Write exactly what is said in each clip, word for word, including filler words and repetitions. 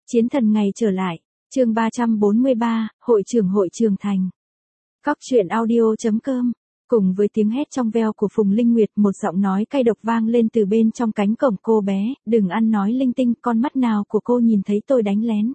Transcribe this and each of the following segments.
Chiến thần ngày trở lại, chương ba trăm bốn mươi ba, hội trưởng hội Trường Thành. Cóc truyện audio chấm com. Cùng với tiếng hét trong veo của Phùng Linh Nguyệt, một giọng nói cay độc vang lên từ bên trong cánh cổng. Cô bé, đừng ăn nói linh tinh, con mắt nào của cô nhìn thấy tôi đánh lén.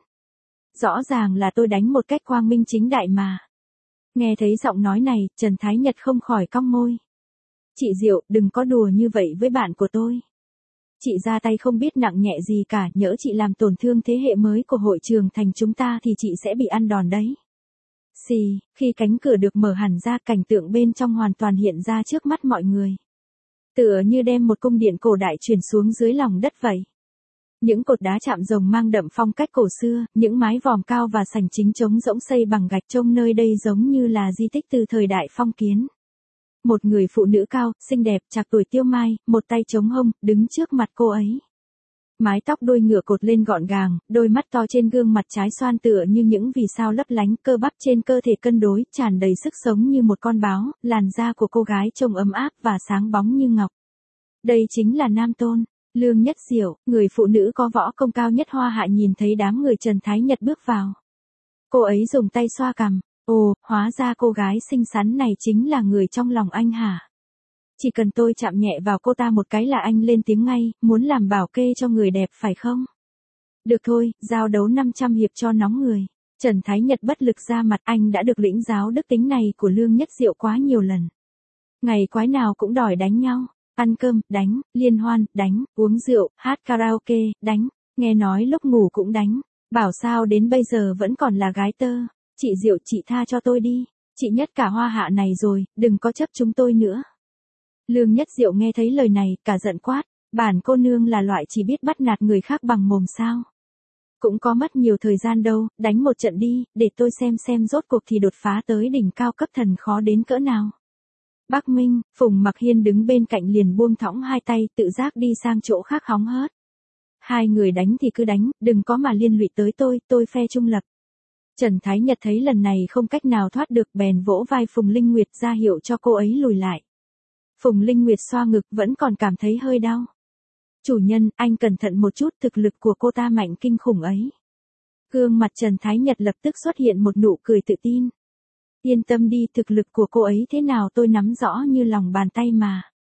Rõ ràng là tôi đánh một cách quang minh chính đại mà. Nghe thấy giọng nói này, Trần Thái Nhật không khỏi cong môi. Chị Diệu, đừng có đùa như vậy với bạn của tôi. Chị ra tay không biết nặng nhẹ gì cả, nhỡ chị làm tổn thương thế hệ mới của hội Trường Thành chúng ta thì chị sẽ bị ăn đòn đấy. Xì, khi cánh cửa được mở hẳn ra, cảnh tượng bên trong hoàn toàn hiện ra trước mắt mọi người. Tựa như đem một cung điện cổ đại truyền xuống dưới lòng đất vậy. Những cột đá chạm rồng mang đậm phong cách cổ xưa, những mái vòm cao và sảnh chính trống rỗng xây bằng gạch trông nơi đây giống như là di tích từ thời đại phong kiến. Một người phụ nữ cao, xinh đẹp, trạc tuổi Tiêu Mai, một tay chống hông, đứng trước mặt cô ấy. Mái tóc đuôi ngựa cột lên gọn gàng, đôi mắt to trên gương mặt trái xoan tựa như những vì sao lấp lánh, cơ bắp trên cơ thể cân đối, tràn đầy sức sống như một con báo, làn da của cô gái trông ấm áp và sáng bóng như ngọc. Đây chính là Nam Tôn, Lương Nhất Diệu, người phụ nữ có võ công cao nhất Hoa Hạ. Nhìn thấy đám người Trần Thái Nhật bước vào, cô ấy dùng tay xoa cằm. Ồ, hóa ra cô gái xinh xắn này chính là người trong lòng anh hả? Chỉ cần tôi chạm nhẹ vào cô ta một cái là anh lên tiếng ngay, muốn làm bảo kê cho người đẹp phải không? Được thôi, giao đấu năm trăm hiệp cho nóng người. Trần Thái Nhật bất lực ra mặt, anh đã được lĩnh giáo đức tính này của Lương Nhất Diệu quá nhiều lần. Ngày quái nào cũng đòi đánh nhau, ăn cơm, đánh, liên hoan, đánh, uống rượu, hát karaoke, đánh, nghe nói lúc ngủ cũng đánh, bảo sao đến bây giờ vẫn còn là gái tơ. Chị Diệu, chị tha cho tôi đi, chị nhất cả Hoa Hạ này rồi, đừng có chấp chúng tôi nữa. Lương Nhất Diệu nghe thấy lời này, cả giận quát, bản cô nương là loại chỉ biết bắt nạt người khác bằng mồm sao. Cũng có mất nhiều thời gian đâu, đánh một trận đi, để tôi xem xem rốt cuộc thì đột phá tới đỉnh cao cấp thần khó đến cỡ nào. Bắc Minh, Phùng Mặc Hiên đứng bên cạnh liền buông thõng hai tay, tự giác đi sang chỗ khác hóng hớt. Hai người đánh thì cứ đánh, đừng có mà liên lụy tới tôi, tôi phe trung lập. Trần Thái Nhật thấy lần này không cách nào thoát được, bèn vỗ vai Phùng Linh Nguyệt ra hiệu cho cô ấy lùi lại. Phùng Linh Nguyệt xoa ngực, vẫn còn cảm thấy hơi đau. Chủ nhân, anh cẩn thận một chút, thực lực của cô ta mạnh kinh khủng ấy. Gương mặt Trần Thái Nhật lập tức xuất hiện một nụ cười tự tin. Yên tâm đi, thực lực của cô ấy thế nào tôi nắm rõ như lòng bàn tay mà.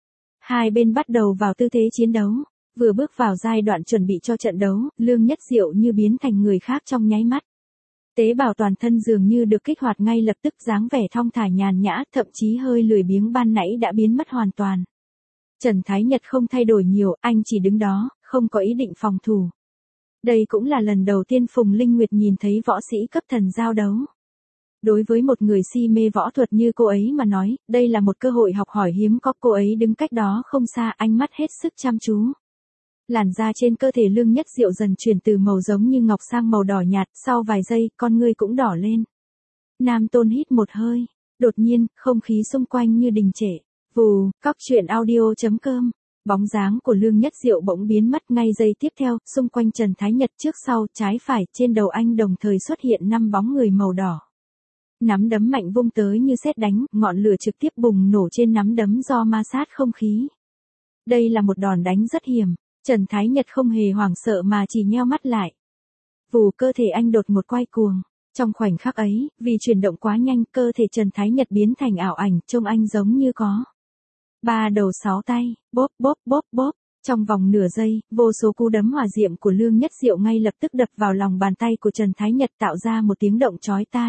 Hai bên bắt đầu vào tư thế chiến đấu. Vừa bước vào giai đoạn chuẩn bị cho trận đấu, Lương Nhất Diệu như biến thành người khác trong nháy mắt. Tế bào toàn thân dường như được kích hoạt ngay lập tức, dáng vẻ thong thả nhàn nhã, thậm chí hơi lười biếng ban nãy đã biến mất hoàn toàn. Trần Thái Nhật không thay đổi nhiều, anh chỉ đứng đó, không có ý định phòng thủ. Đây cũng là lần đầu tiên Phùng Linh Nguyệt nhìn thấy võ sĩ cấp thần giao đấu. Đối với một người si mê võ thuật như cô ấy mà nói, đây là một cơ hội học hỏi hiếm có. Cô ấy đứng cách đó không xa, ánh mắt hết sức chăm chú. Làn da trên cơ thể Lương Nhất Diệu dần chuyển từ màu giống như ngọc sang màu đỏ nhạt, sau vài giây, con ngươi cũng đỏ lên. Nam Tôn hít một hơi, đột nhiên, không khí xung quanh như đình trệ. Vù, cóc truyện audio chấm com. Bóng dáng của Lương Nhất Diệu bỗng biến mất ngay giây tiếp theo, xung quanh Trần Thái Nhật trước sau, trái phải, trên đầu anh đồng thời xuất hiện năm bóng người màu đỏ. Nắm đấm mạnh vung tới như sét đánh, ngọn lửa trực tiếp bùng nổ trên nắm đấm do ma sát không khí. Đây là một đòn đánh rất hiểm. Trần Thái Nhật không hề hoảng sợ mà chỉ nheo mắt lại. Vù, cơ thể anh đột ngột quay cuồng. Trong khoảnh khắc ấy, vì chuyển động quá nhanh, cơ thể Trần Thái Nhật biến thành ảo ảnh, trông anh giống như có ba đầu sáu tay, bóp bóp bóp bóp. Trong vòng nửa giây, vô số cú đấm hỏa diệm của Lương Nhất Diệu ngay lập tức đập vào lòng bàn tay của Trần Thái Nhật, tạo ra một tiếng động chói tai.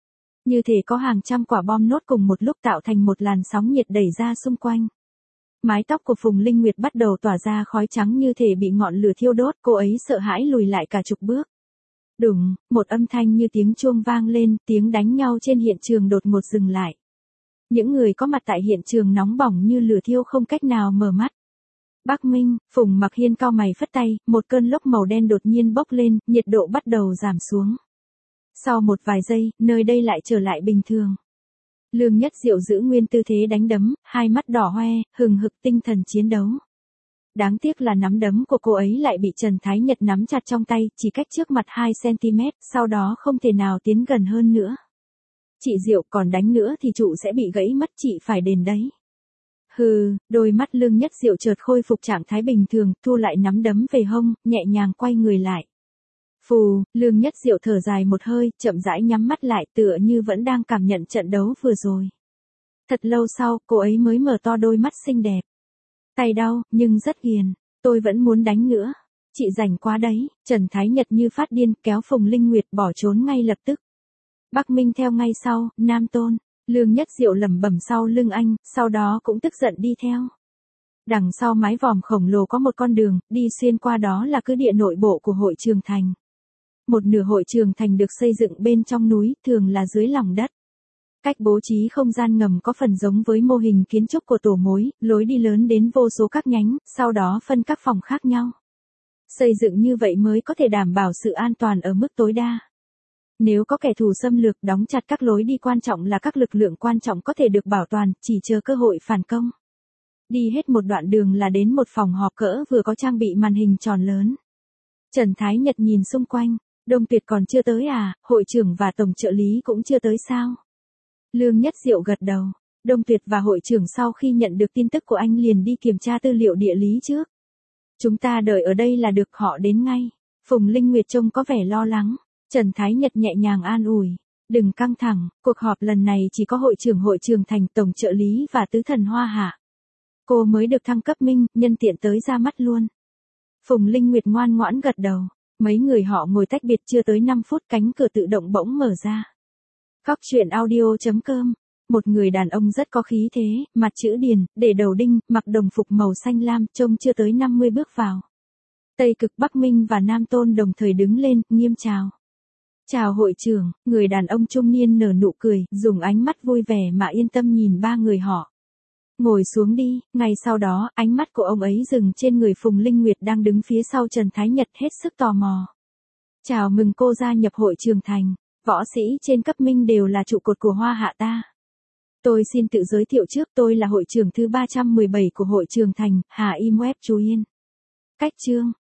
Như thể có hàng trăm quả bom nốt cùng một lúc tạo thành một làn sóng nhiệt đẩy ra xung quanh. Mái tóc của Phùng Linh Nguyệt bắt đầu tỏa ra khói trắng như thể bị ngọn lửa thiêu đốt, cô ấy sợ hãi lùi lại cả chục bước. Đùng, một âm thanh như tiếng chuông vang lên, tiếng đánh nhau trên hiện trường đột ngột dừng lại. Những người có mặt tại hiện trường nóng bỏng như lửa thiêu không cách nào mở mắt. Bắc Minh, Phùng Mặc Hiên cau mày phất tay, một cơn lốc màu đen đột nhiên bốc lên, nhiệt độ bắt đầu giảm xuống. Sau một vài giây, nơi đây lại trở lại bình thường. Lương Nhất Diệu giữ nguyên tư thế đánh đấm, hai mắt đỏ hoe, hừng hực tinh thần chiến đấu. Đáng tiếc là nắm đấm của cô ấy lại bị Trần Thái Nhật nắm chặt trong tay, chỉ cách trước mặt hai xăng-ti-mét, sau đó không thể nào tiến gần hơn nữa. Chị Diệu, còn đánh nữa thì trụ sẽ bị gãy mất, chị phải đền đấy. Hừ, đôi mắt Lương Nhất Diệu chợt khôi phục trạng thái bình thường, thu lại nắm đấm về hông, nhẹ nhàng quay người lại. Phù, Lương Nhất Diệu thở dài một hơi, chậm rãi nhắm mắt lại tựa như vẫn đang cảm nhận trận đấu vừa rồi. Thật lâu sau, cô ấy mới mở to đôi mắt xinh đẹp. Tay đau, nhưng rất ghiền. Tôi vẫn muốn đánh nữa. Chị rảnh quá đấy. Trần Thái Nhật như phát điên kéo Phùng Linh Nguyệt bỏ trốn ngay lập tức. Bắc Minh theo ngay sau, Nam Tôn. Lương Nhất Diệu lẩm bẩm sau lưng anh, sau đó cũng tức giận đi theo. Đằng sau mái vòm khổng lồ có một con đường, đi xuyên qua đó là cứ địa nội bộ của hội trường thành. Một nửa hội trường thành được xây dựng bên trong núi, thường là dưới lòng đất. Cách bố trí không gian ngầm có phần giống với mô hình kiến trúc của tổ mối, lối đi lớn đến vô số các nhánh, sau đó phân các phòng khác nhau. Xây dựng như vậy mới có thể đảm bảo sự an toàn ở mức tối đa. Nếu có kẻ thù xâm lược đóng chặt các lối đi quan trọng là các lực lượng quan trọng có thể được bảo toàn, chỉ chờ cơ hội phản công. Đi hết một đoạn đường là đến một phòng họp cỡ vừa có trang bị màn hình tròn lớn. Trần Thái Nhật nhìn xung quanh, Đông Tuyệt còn chưa tới à, hội trưởng và tổng trợ lý cũng chưa tới sao? Lương Nhất Diệu gật đầu. Đông Tuyệt và hội trưởng sau khi nhận được tin tức của anh liền đi kiểm tra tư liệu địa lý trước. Chúng ta đợi ở đây là được, họ đến ngay. Phùng Linh Nguyệt trông có vẻ lo lắng. Trần Thái Nhật nhẹ nhàng an ủi. Đừng căng thẳng, cuộc họp lần này chỉ có hội trưởng hội trường thành, tổng trợ lý và tứ thần Hoa Hạ. Cô mới được thăng cấp minh, nhân tiện tới ra mắt luôn. Phùng Linh Nguyệt ngoan ngoãn gật đầu. Mấy người họ ngồi tách biệt chưa tới năm phút cánh cửa tự động bỗng mở ra. Góc truyện audio chấm com. Một người đàn ông rất có khí thế, mặt chữ điền, để đầu đinh, mặc đồng phục màu xanh lam, trông chưa tới năm mươi bước vào. Tây Cực Bắc Minh và Nam Tôn đồng thời đứng lên, nghiêm chào. Chào hội trưởng, người đàn ông trung niên nở nụ cười, dùng ánh mắt vui vẻ mà yên tâm nhìn ba người họ. Ngồi xuống đi, ngay sau đó, ánh mắt của ông ấy dừng trên người Phùng Linh Nguyệt đang đứng phía sau Trần Thái Nhật hết sức tò mò. Chào mừng cô gia nhập hội trường thành. Võ sĩ trên cấp minh đều là trụ cột của Hoa Hạ ta. Tôi xin tự giới thiệu trước, tôi là hội trưởng thứ ba trăm mười bảy của hội trường thành, Hà Im Web Chú Yên. Cách chương,